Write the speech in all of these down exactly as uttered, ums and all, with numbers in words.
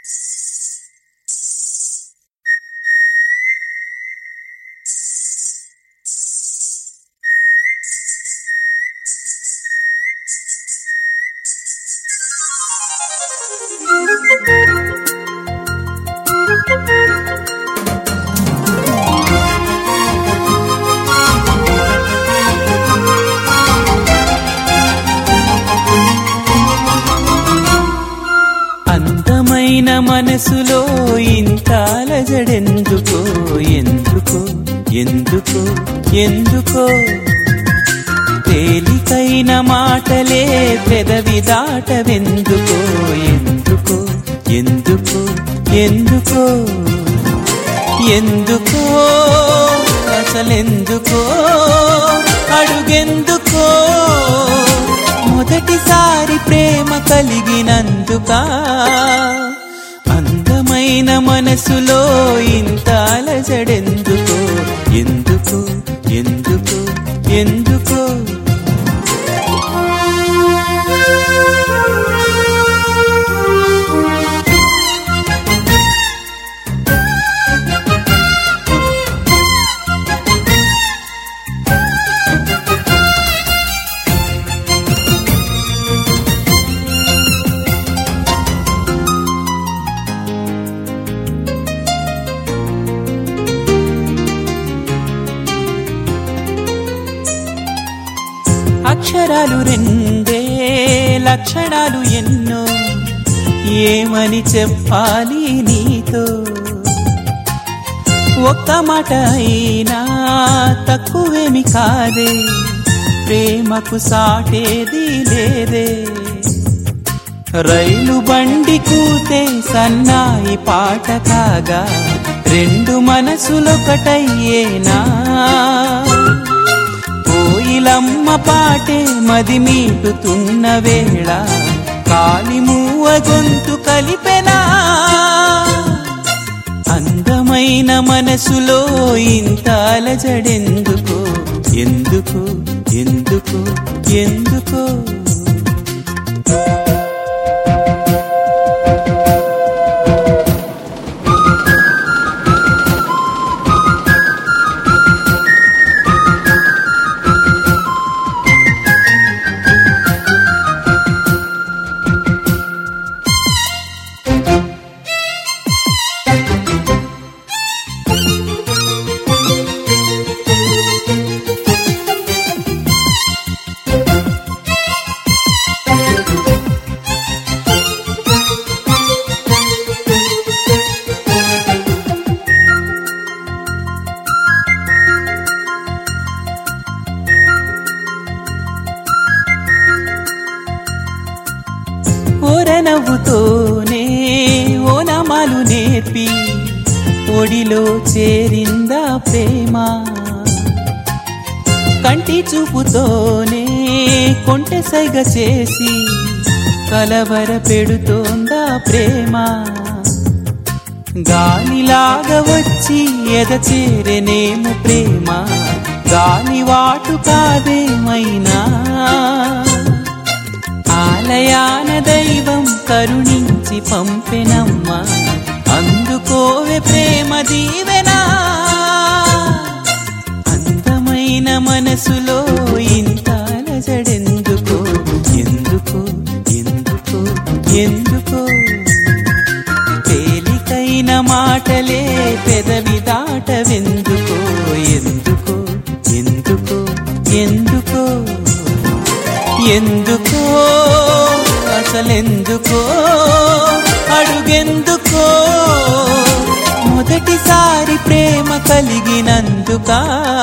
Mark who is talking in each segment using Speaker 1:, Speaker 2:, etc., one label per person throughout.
Speaker 1: అందమైన మనసులో ఇంత అలజడెందుకో ఎందుకో ఎందుకో ఎందుకో తేలికైన మాటలే పెదవి దాటవెందుకో ఎందుకో ఎందుకో ఎందుకో ఎందుకో అసలెందుకో అడుగెందుకో మొదటిసారి ప్రేమ కలిగినందుకా అందమైన మనసులో ఇంత అలజడెందుకో ఎందుకో ఎందుకో ఎందుకో అక్షరాలు రెండే లక్షణాలు ఎన్నో ఏమని చెప్పాలి నీతో ఒక్క మాట అయినా తక్కువేమి కాదే ప్రేమకు సాటేది లేదే రైలు బండి కూతే సన్నాయి పాట కాగా రెండు మనసులొకటయ్యేనా కోయిలమ్మ పాటే మది మీటుతున్న వేళ కాలి మూవ గొంతు కలిపెనా అందమైన మనసులో ఇంత అలజడెందుకో ఎందుకో ఎందుకో ఎందుకో ఓరనవ్వుతోనే ఓనమాలు నేర్పి ఒడిలో చేరిందా ప్రేమ కంటి చూపుతోనే కొంటె సైగ చేసి కలవర పెడుతోందా ప్రేమ గాలిలాగా వచ్చి ఎద చేరెనేము ప్రేమ గాలి వాటు కాదేమైనా ఆలయాన దైవం కరుణించి పంపెనమ్మా అందుకోవే ప్రేమ దీవెనా అందమైన మనసులో ఇంత అలజడెందుకో ఎందుకో ఎందుకో ఎందుకో తేలికైన మాటలే పెదవి దాటవెందుకో ఎందుకో ఎందుకో ఎందుకో ఎందుకో అసలెందుకో అడుగెందుకో మొదటిసారి ప్రేమ కలిగినందుకా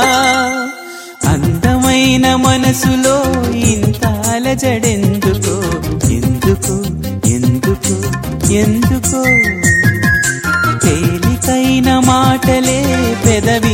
Speaker 1: అందమైన మనసులో ఇంత అలజడెందుకో ఎందుకో ఎందుకో ఎందుకో తేలికైన మాటలే పెదవి